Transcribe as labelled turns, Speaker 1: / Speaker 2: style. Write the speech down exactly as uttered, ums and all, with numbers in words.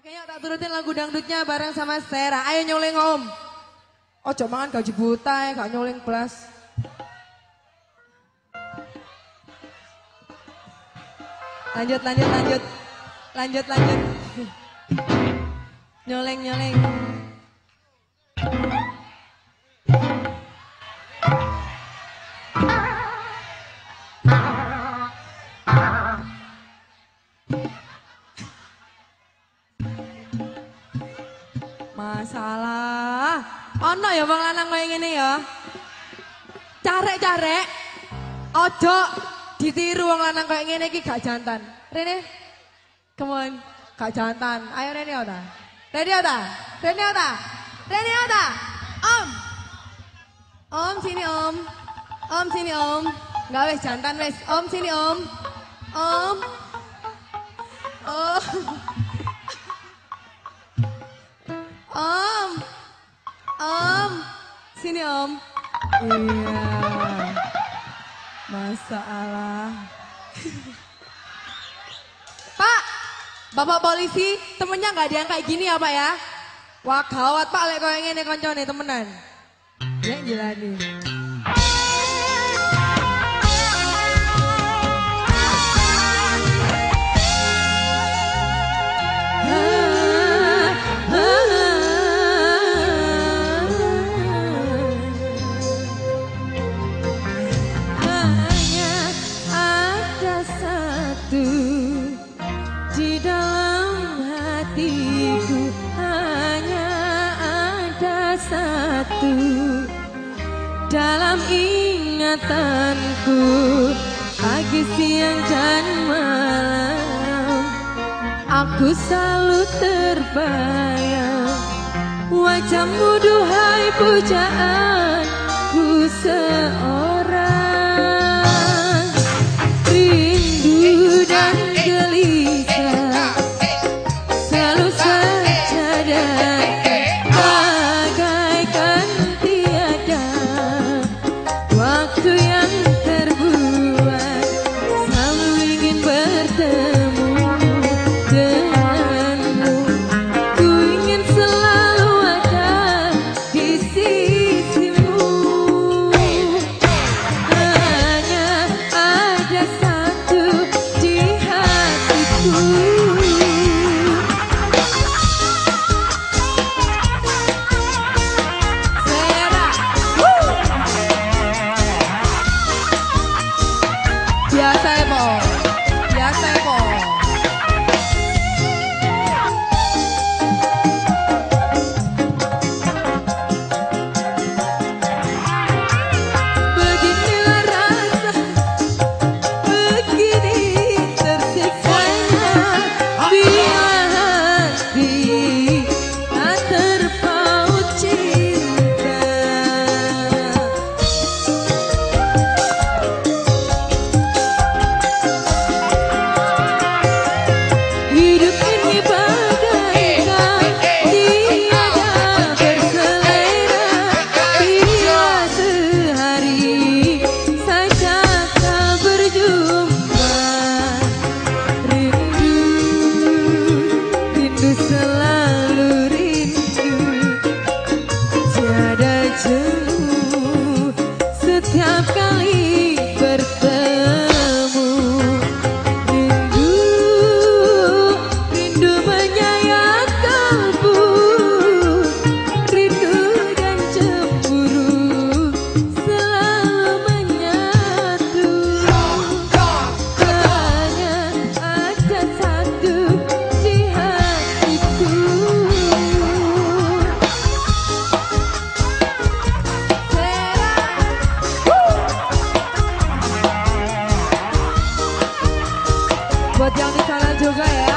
Speaker 1: Oke yuk tak turutin lagu dangdutnya bareng sama Sera. Ayo nyoleng om. Ojo mangan gaji buta ya, gak nyoleng belas. Lanjut, lanjut, lanjut. Lanjut, lanjut. Nyoleng, nyoleng. Masalah. Ono ya bang lanang kayak gini ya. Carek-carek. Ojo ditiru wong lanang kayak gini iki gak jantan. Rene. Come on. Gak jantan. Ayo Rene ota. Rene ota. Rene ota. Rene ota. Om. Om sini om. Om sini om. Gak wes jantan wes. Om sini om. Om. Om. Om. Om. Sini om. Iya. Masalah. Pak, Bapak polisi, temennya nggak ada yang kayak gini ya Pak ya? Wah gawat Pak, lek koyo ngene koncone temenan. Ya jelani.
Speaker 2: Di dalam hatiku hanya ada satu, dalam ingatanku pagi siang dan malam aku selalu terbayang wajahmu duhai pujaanku seorang. Rindu dan gelisah selalu saja datang bagaikan tiada waktu yang terbuat selalu ingin bertemu denganmu. Ku ingin selalu ada di sisimu. Hanya ada satu di hatiku.
Speaker 1: Biasa ya po. Biasa ya po.
Speaker 2: Beginilah rasa, begini tersiksanya bila hati tak terpaut cinta. Hidup ini bagaikan tiada berselera, bila sehari saja tak berjumpa. Rindu, rindu selalu rindu, tiada jemu setiap kali bertemu. Rindu, rindu menyayat kalbu, rindu dan cemburu selalu menyatu. Hanya ada satu di hatiku.
Speaker 1: Buat yang di sana juga ya.